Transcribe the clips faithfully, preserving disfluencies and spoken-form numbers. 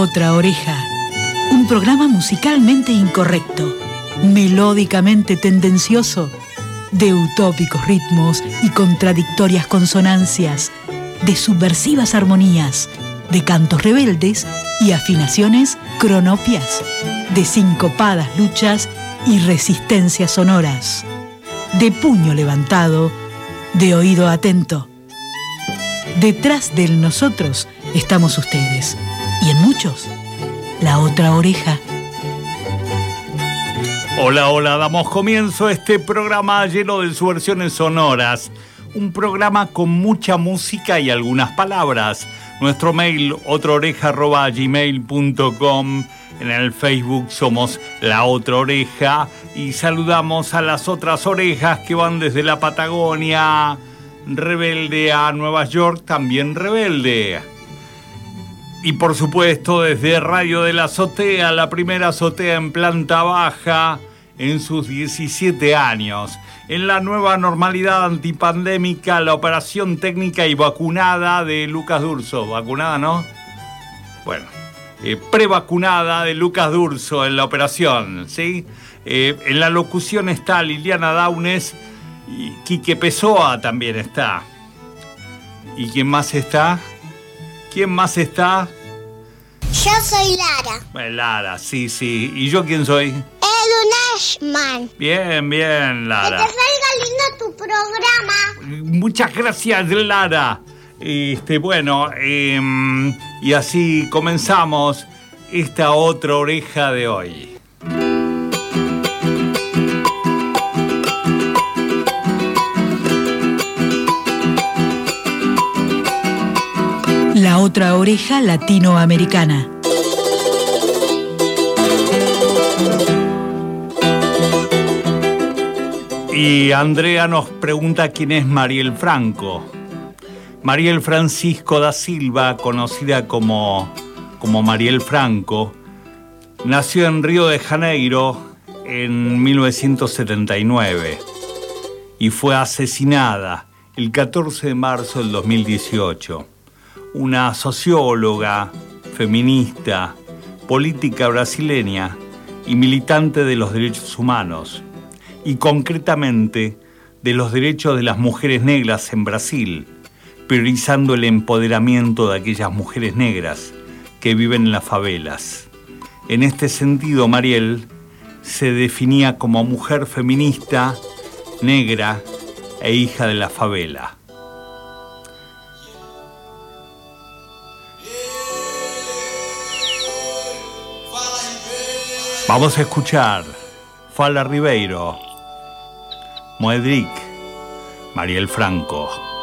otra oreja. Un programa musicalmente incorrecto, melódicamente tendencioso, de utópicos ritmos y contradictorias consonancias, de subversivas armonías, de cantos rebeldes y afinaciones cronopias, de sincopadas luchas y resistencias sonoras, de puño levantado, de oído atento. Detrás del nosotros estamos ustedes, y en muchos, la otra oreja. Hola, hola, damos comienzo a este programa lleno de subversiones sonoras. Un programa con mucha música y algunas palabras. Nuestro mail, otraoreja arroba gmail punto com. En el Facebook somos La Otra Oreja. Y saludamos a las otras orejas que van desde la Patagonia rebelde a Nueva York, también rebelde. Y por supuesto desde Radio de la Azotea, la primera azotea en planta baja en sus diecisiete años. En la nueva normalidad antipandémica, la operación técnica y vacunada de Lucas D'Urso. ¿Vacunada, no? Bueno, eh, prevacunada de Lucas D'Urso en la operación, ¿sí? Eh, en la locución está Liliana Daunes y Quique Pessoa también está. ¿Y quién más está? ¿Quién más está? Yo soy Lara. Bueno, Lara, sí, sí. ¿Y yo quién soy? Ashman. Bien, bien, Lara. Que te salga lindo tu programa. Muchas gracias, Lara. Este, bueno, eh, y así comenzamos esta otra oreja de hoy. La otra oreja latinoamericana. Y Andrea nos pregunta quién es Mariel Franco. Mariel Francisco da Silva, conocida como, como Mariel Franco, nació en Río de Janeiro en mil novecientos setenta y nueve y fue asesinada el catorce de marzo del dos mil dieciocho. Una socióloga, feminista, política brasileña y militante de los derechos humanos, y concretamente de los derechos de las mujeres negras en Brasil, priorizando el empoderamiento de aquellas mujeres negras que viven en las favelas. En este sentido, Mariel se definía como mujer feminista, negra e hija de la favela. Vamos a escuchar Fala Ribeiro, Moedric, Mariel Franco.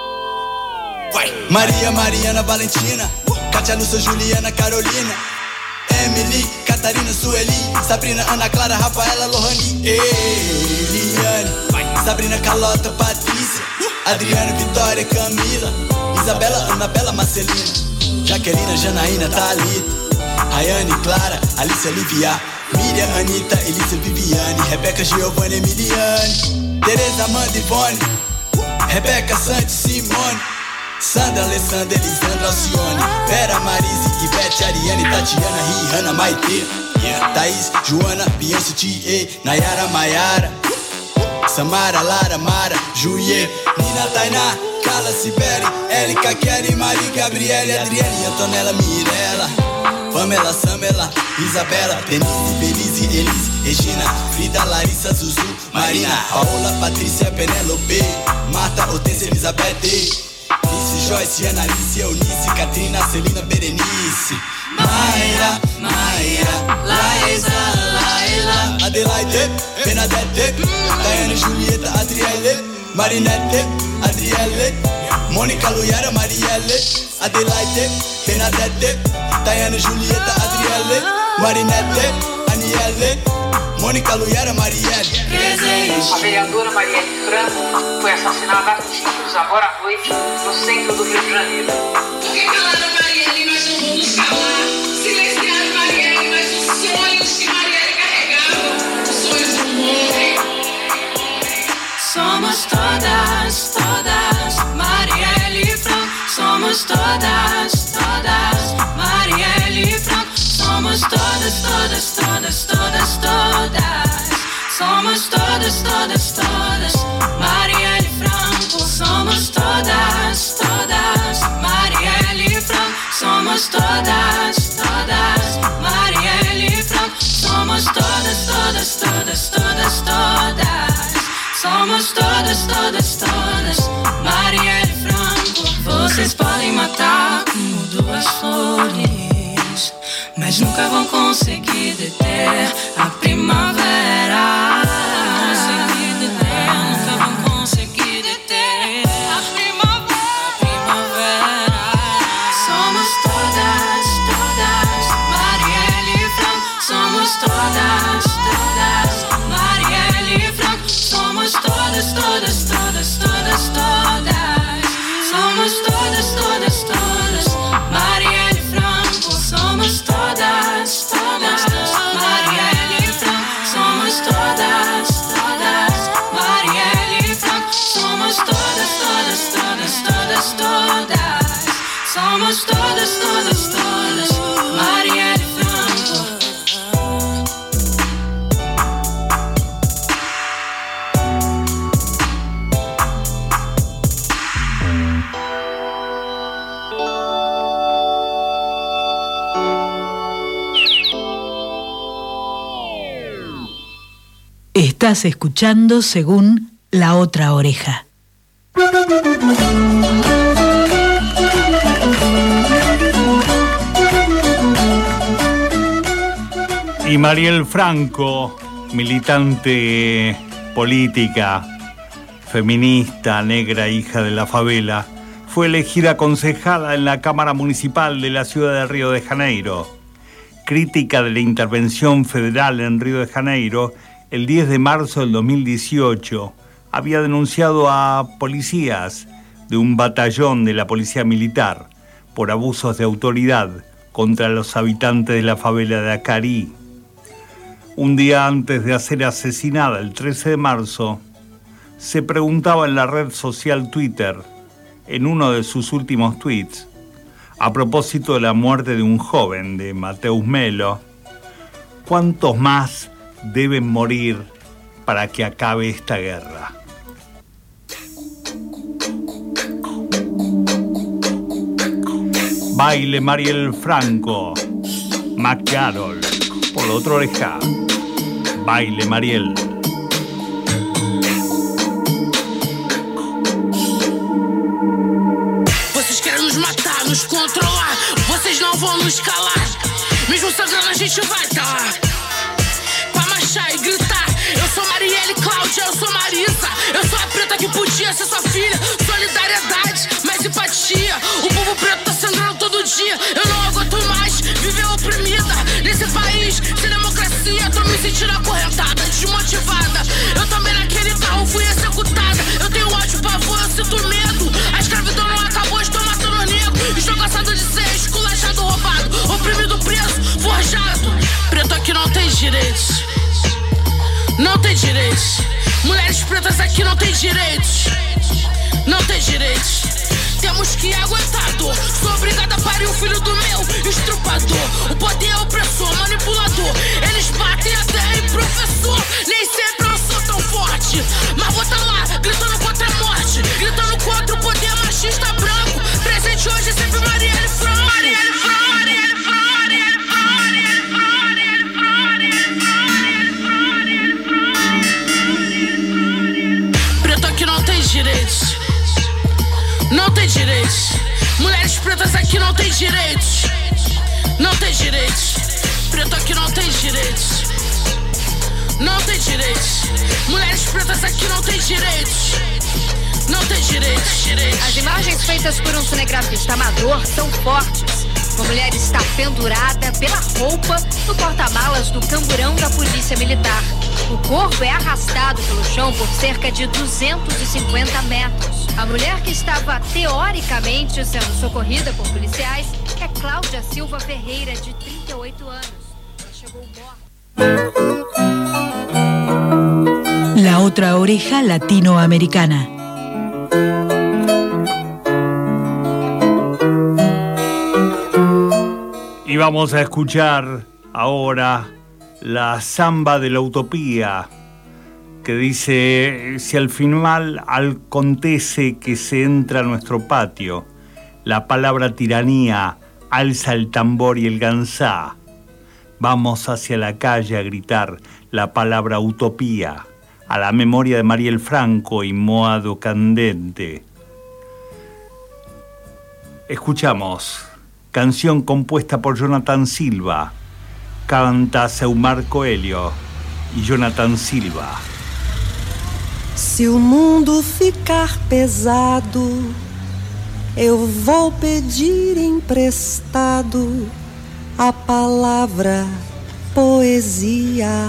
Maria, Mariana, Valentina, Katia, Lúcia, Juliana, Carolina, Emily, Catarina, Sueli, Sabrina, Ana Clara, Rafaela, Lohane, Eliane, Sabrina, Carlota, Patrícia, Adriana, Vitória, Camila, Isabela, Anabela, Marcelina, Jaquelina, Janaína, Thalita, Rayane, Clara, Alicia, Livia, Miriam, Anitta, Elisa, Viviane, Rebeca, Giovanna, Emiliane, Tereza, Amanda, Ivone, Rebeca, Santos, Simone, Sandra, Alessandra, Elisandra, Alcione, Vera, Marise, Ivete, Ariane, Tatiana, Rihanna, Maite, yeah. Thaís, Joana, Beyoncé, T A, Nayara, Mayara, Samara, Lara, Mara, Juliet, Nina, Tainá, Carla, Sibeli, Érica, Kelly, Maria, Gabriele, Adriane, Antonella, Mirella, Pamela, Samela, Isabela, Denise, Belize, Elise, Regina, Frida, Larissa, Zuzu, Marina, Paola, Patrícia, Penélope, Marta, Hortência, Elizabeth, Nice, Joyce, Analice, Eunice, Katrina, Celina, Berenice, Mayra, Mayra, Laísa, Laila, Adelaide, Bernadette, Daiane, Julieta, Adriele, Marinette, Adriele, Mônica, Luiara, Marielle, Adelaide, Bernadette, Daiane, Julieta, Adriele, Marinette, Aniele, Mônica, Luiara, Marielle. Presente. A vereadora Marielle Franco foi assassinada há tiros agora à noite no centro do Rio de Janeiro. Por que calaram Marielle e nós não vamos calar? Silenciaram Marielle, mas os sonhos que Marielle carregava, os sonhos não morrem. Somos todas, todas Marielle Franco. Somos todas, todas Marielle Franco. Somos todas, todas, todas, todas, todas. Somos todas, todas, todas. Marielle Franco. Somos todas, todas. Marielle Franco. Somos todas, todas. Marielle Franco. Somos todas, todas, todas, todas, todas. Somos todas, todas, todas. Marielle Franco. Vocês podem matar como duas flores, mas nunca vão conseguir deter a primavera. Conseguir deter, nunca vão conseguir deter a primavera. A primavera. Somos todas, todas. Marielle Franco. Somos todas, todas. Marielle Franco. Somos todas, todas, todas, todas, todas. Somos todas, todas, todas. Marielle Franco. Somos todas, todas. Marielle Franco. Somos todas, todas. Marielle Franco. Somos todas, todas, todas, todas, todas. Somos todas, todas, todas. Marielle Franco. Estás escuchando según La Otra Oreja. Y Marielle Franco, militante política, feminista, negra, hija de la favela, fue elegida concejala en la Cámara Municipal de la ciudad de Río de Janeiro. Crítica de la intervención federal en Río de Janeiro, el diez de marzo del dos mil dieciocho, había denunciado a policías de un batallón de la Policía Militar por abusos de autoridad contra los habitantes de la favela de Acarí. Un día antes de ser asesinada, el trece de marzo, se preguntaba en la red social Twitter, en uno de sus últimos tweets, a propósito de la muerte de un joven, de Mateus Melo, ¿cuántos más deben morir para que acabe esta guerra? Baile Marielle Franco, McCarroll, por la otra oreja. Baile Marielle. Vocês querem nos matar, nos controlar. Vocês não vão nos calar. Mesmo sangrando a gente vai tá lá pra marchar e gritar. Eu sou Marielle Cláudia, eu sou Marisa. Eu sou a preta que podia ser sua filha. Solidariedade, mais empatia. O povo preto tá sangrando todo dia. Eu não aguento mais viver oprimida nesse país sem democracia. Tô me sentindo acorrentada, desmotivada. Eu também naquele carro fui executada. Eu tenho ódio, pavor, eu sinto medo. A escravidão não acabou, estou matando negro. Estou cansado de ser esculachado, roubado, oprimido, preso, forjado. Preto aqui não tem direitos. Não tem direitos. Mulheres pretas aqui não tem direitos. Não tem direitos. Temos que aguentar dor. Sou obrigada a parir o filho do meu estrupador. O poder é opressor, manipulador. Eles batem até em professor. Nem sempre eu sou tão forte, mas vou tá lá, gritando contra a morte, gritando contra o poder machista branco. Presente hoje sempre Marielle Franco. Marielle Franco, Marielle Franco, Marielle Franco, Marielle Franco, Marielle Franco. Preto aqui não tem direitos. Não tem direitos. Mulheres pretas aqui não tem direitos. Não tem direitos. Preto aqui não tem direitos. Não tem direitos. Mulheres pretas aqui não tem direitos. Não tem direitos. As imagens feitas por um cinegrafista amador são fortes. Uma mulher está pendurada pela roupa no porta-malas do camburão da Polícia Militar. O corpo é arrastado pelo chão por cerca de duzentos e cinquenta metros. A mulher que estava teoricamente sendo socorrida por policiais é Cláudia Silva Ferreira, de trinta e oito anos. Ela chegou morta. La Otra Oreja Latinoamericana. Y vamos a escuchar ahora la samba de la utopía, que dice: si al final acontece que se entra a nuestro patio, la palabra tiranía alza el tambor y el gansá, vamos hacia la calle a gritar la palabra utopía, a la memoria de Mariel Franco y Moado Candente. Escuchamos canción compuesta por Jonathan Silva, canta Seumar Coelho e Jonathan Silva. Se o mundo ficar pesado, eu vou pedir emprestado a palavra poesia.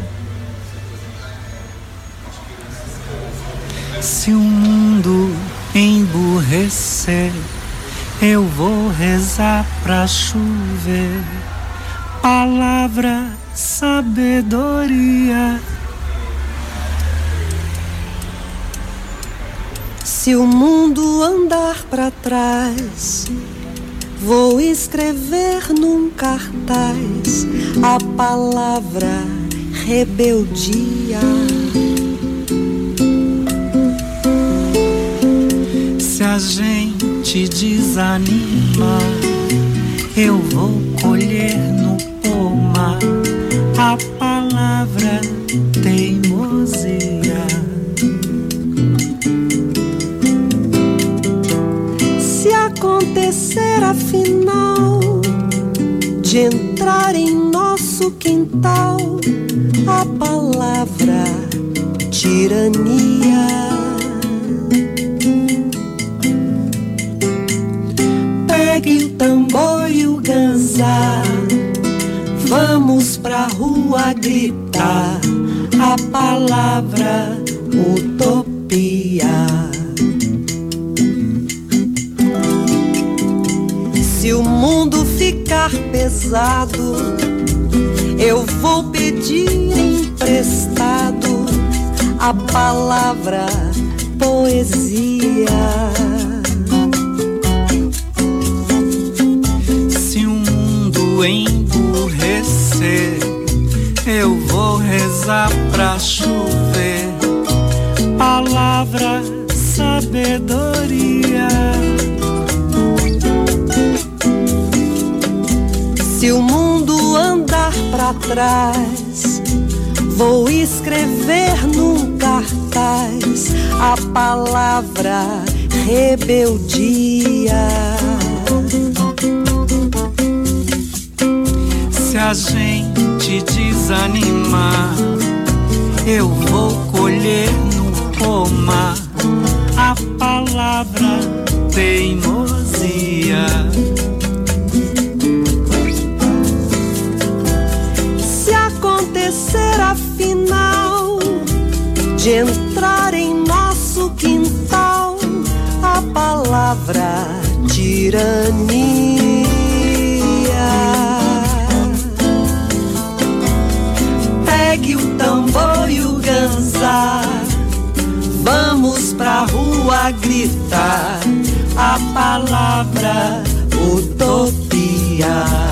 Se o mundo emburrecer, eu vou rezar pra chover palavra sabedoria. Se o mundo andar pra trás, vou escrever num cartaz a palavra rebeldia. Se a gente desanima, eu vou colher no pomar a palavra teimosia. Se acontecer afinal de entrar em nosso quintal a palavra tirania, pegue o tambor e o ganzá, vamos pra rua gritar a palavra utopia. Se o mundo ficar pesado, eu vou pedir emprestado a palavra poesia. Se o mundo emburrecer, eu vou rezar pra chover palavra sabedoria. Se o mundo andar pra trás, vou escrever num cartaz a palavra rebeldia. Se a gente desanimar, eu vou colher no pomar a palavra teimosia. Acontecer afinal de entrar em nosso quintal a palavra tirania, pegue o tambor e o ganzá, vamos pra rua gritar a palavra utopia.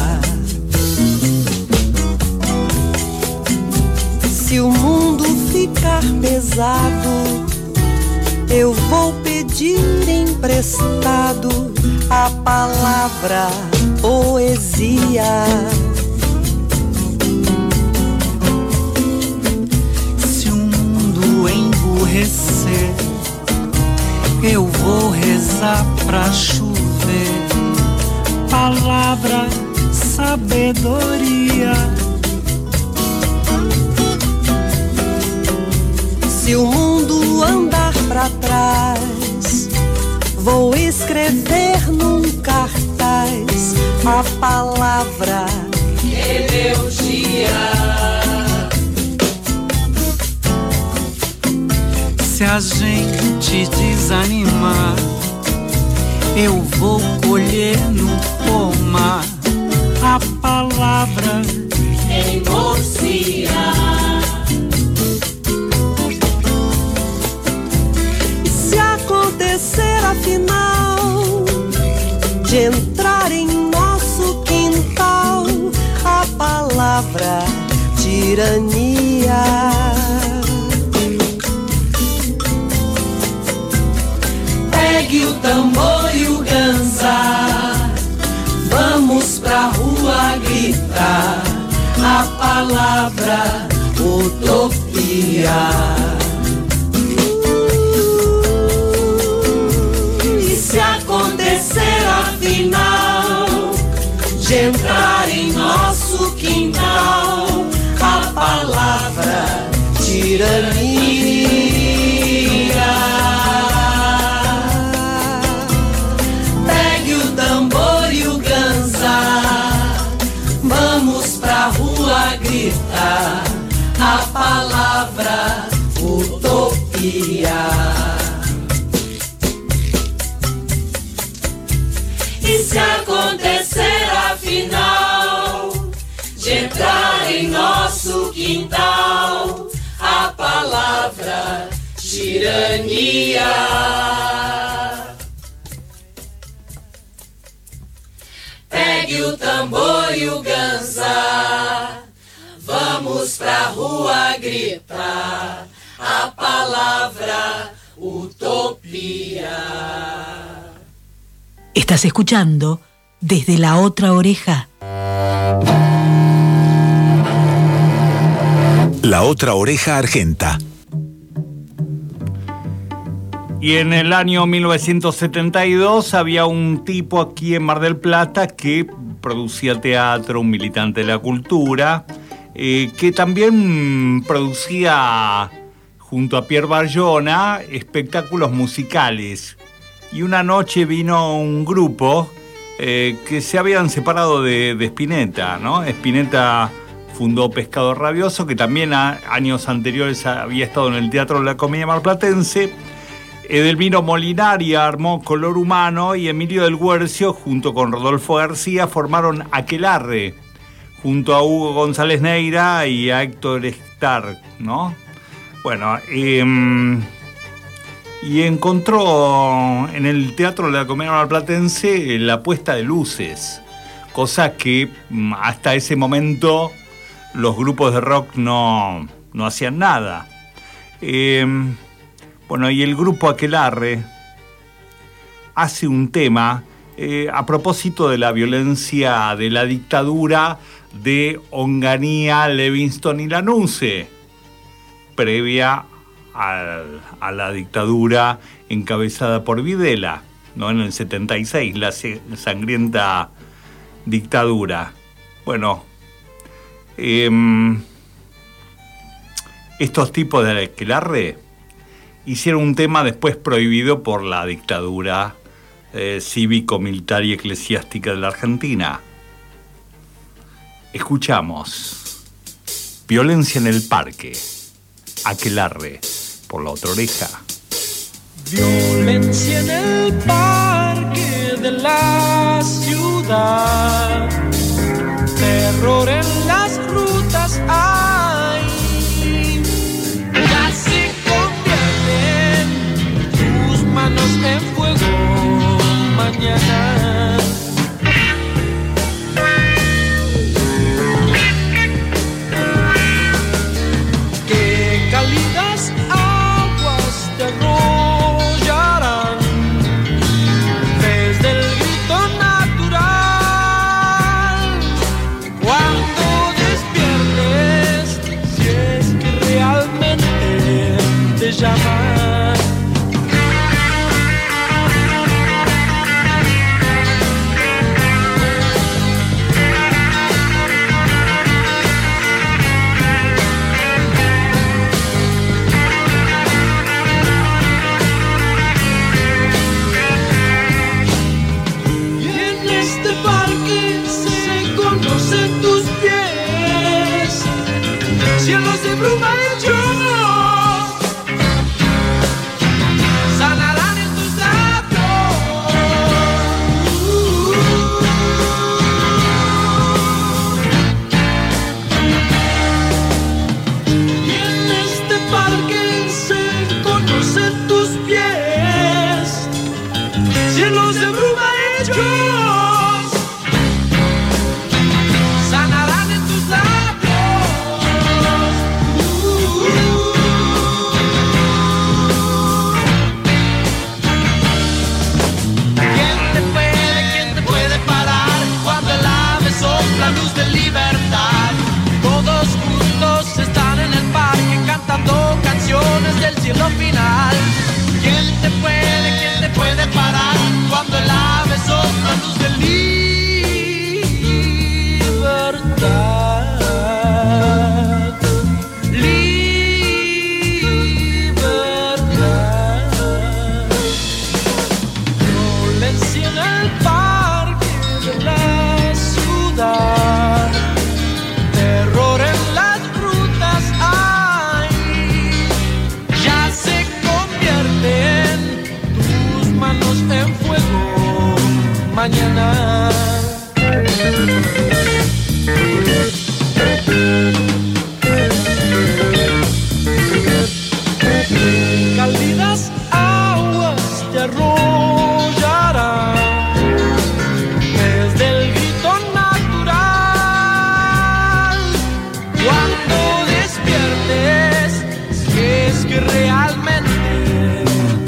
Se o mundo ficar pesado, eu vou pedir emprestado a palavra poesia. Se o mundo emburrecer, eu vou rezar pra chover palavra sabedoria. Se o mundo andar pra trás, vou escrever num cartaz a palavra rebeldia. Se a gente desanimar, eu vou colher no pomar a palavra teimosia. Acontecer afinal de entrar em nosso quintal a palavra palavra tirania. Pegue o tambor e o ganzá, vamos pra rua gritar a palavra utopia. E se acontecer afinal de entrar em nosso quintal a palavra tirania, pegue o tambor e o ganzá, vamos pra rua gritar a palavra utopia. E se acontecer afinal de entrar em nosso quintal a palavra tirania, pegue o tambor e o ganzá, vamos pra rua gritar a palavra utopia. Estás escuchando Desde la Otra Oreja. La Otra Oreja Argenta. Y en el año mil novecientos setenta y dos había un tipo aquí en Mar del Plata que producía teatro, un militante de la cultura, eh, que también producía, junto a Pierre Bayona, espectáculos musicales. Y una noche vino un grupo eh, que se habían separado de, de Spinetta, ¿no? Spinetta fundó Pescado Rabioso, que también a años anteriores había estado en el Teatro de la Comedia Marplatense. Edelmiro Molinari armó Color Humano y Emilio del Guercio, junto con Rodolfo García, formaron Aquelarre, junto a Hugo González Neira y a Héctor Stark, ¿no? Bueno, eh, y encontró en el Teatro de la Comedia Marplatense la puesta de luces, cosa que hasta ese momento los grupos de rock no, no hacían nada. Eh, bueno, y el grupo Aquelarre hace un tema eh, a propósito de la violencia de la dictadura de Onganía, Levingston y Lanuse, previa a, a la dictadura encabezada por Videla, ¿no? En el setenta y seis, la sangrienta dictadura. Bueno, eh, estos tipos de Aquelarre hicieron un tema después prohibido por la dictadura eh, cívico-militar y eclesiástica de la Argentina. Escuchamos Violencia en el Parque, Aquelarre, por La Otra Oreja. Violencia en el parque de la ciudad, terror en las rutas hay, ya se convierten tus manos en fuego mañana. Qué cálidas aguas te arrollarán desde el grito natural cuando despiertes, si es que realmente te llaman. Cielos de bruma hechos sanarán en tus labios. Y en este parque se conocen tus pies. Cielos de bruma hechos sanarán en tus labios.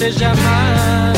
te llamar.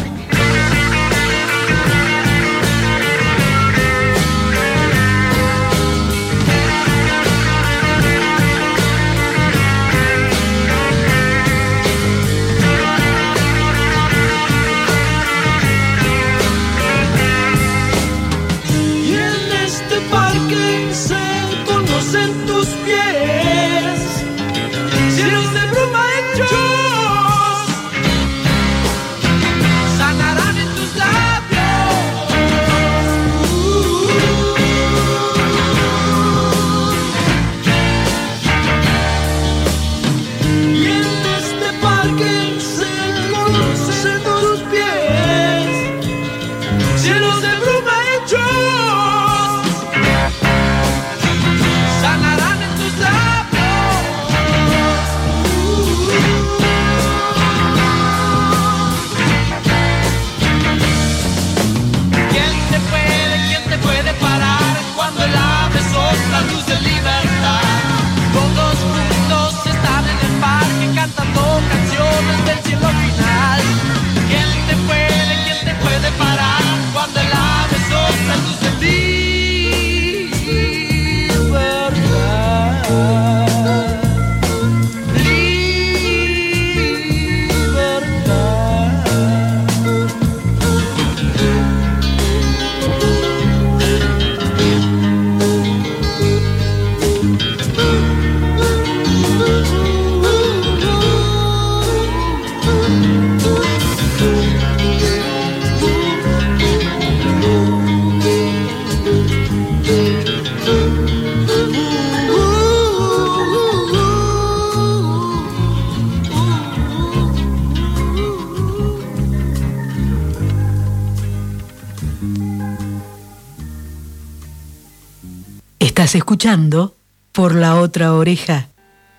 Estás escuchando Por la Otra Oreja.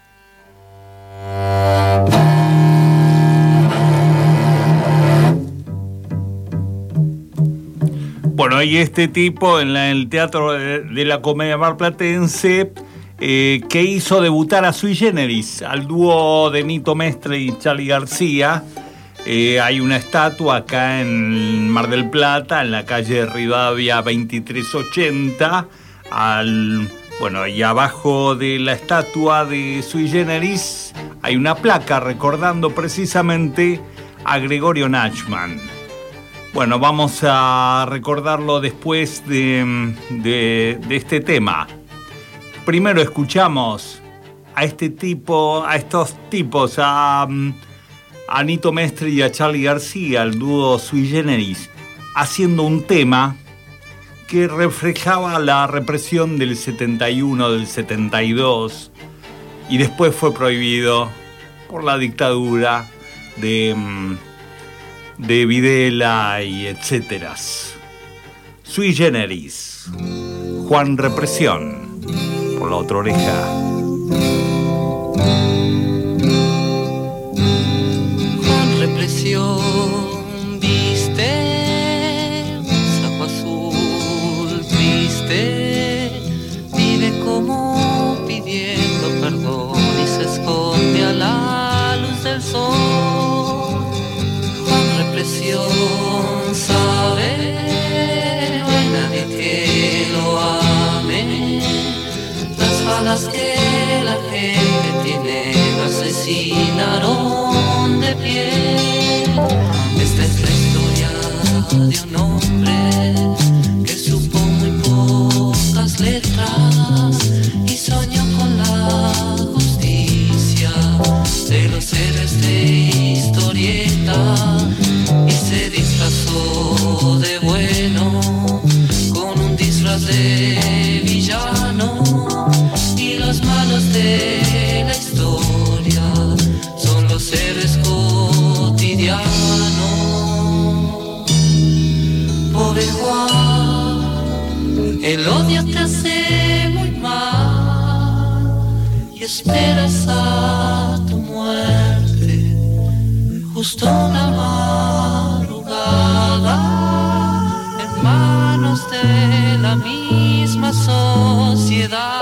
Bueno, y este tipo en la, el Teatro de, de la Comedia Marplatense eh, que hizo debutar a Sui Generis, al dúo de Nito Mestre y Charly García. Eh, hay una estatua acá en Mar del Plata, en la calle Rivadavia veintitrés ochenta. Al, bueno, y abajo de la estatua de Sui Generis hay una placa recordando precisamente a Gregorio Nachman. Bueno, vamos a recordarlo después de, de, de este tema. Primero escuchamos a este tipo, a estos tipos, a, a Nito Mestre y a Charly García, el dúo Sui Generis, haciendo un tema que reflejaba la represión del setenta y uno, del setenta y dos, y después fue prohibido por la dictadura de, de Videla y etcétera. Sui Generis, Juan Represión, por la otra oreja. Juan Represión, vive como pidiendo perdón y se esconde a la luz del sol. Juan Represión sabe, no hay nadie que lo ame. Las balas que la gente tiene lo asesinaron de pie. Esta es la historia de un hombre letras y soñó con la justicia de los héroes de historieta y se disfrazó de bueno con un disfraz de villano, y los malos de la historia son los héroes cotidianos. Pobre Juan, el odio te hace muy mal y esperas a tu muerte justo una madrugada en manos de la misma sociedad.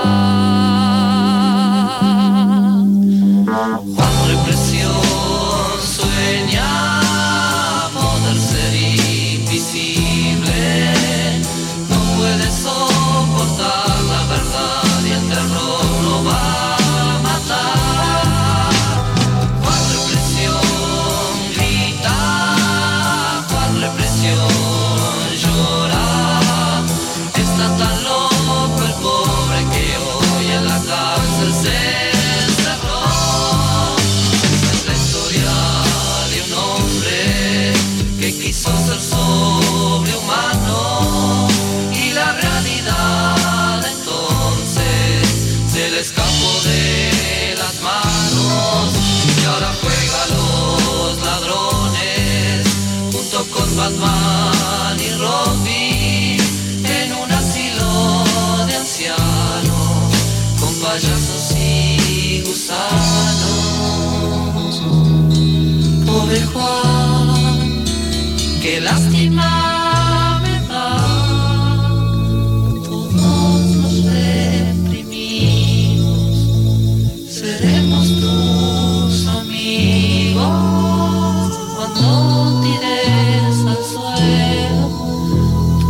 Juan Represión sueña Batman y Robin en un asilo de ancianos con payasos y gusanos. Pobre Juan, qué lástima me da, todos los reprimidos seremos tus amigos cuando tires al suelo tu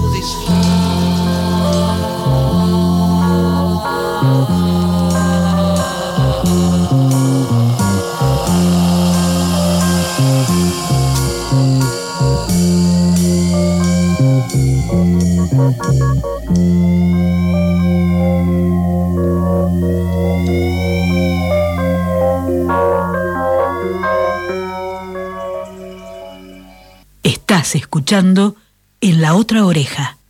Estás escuchando En la Otra Oreja.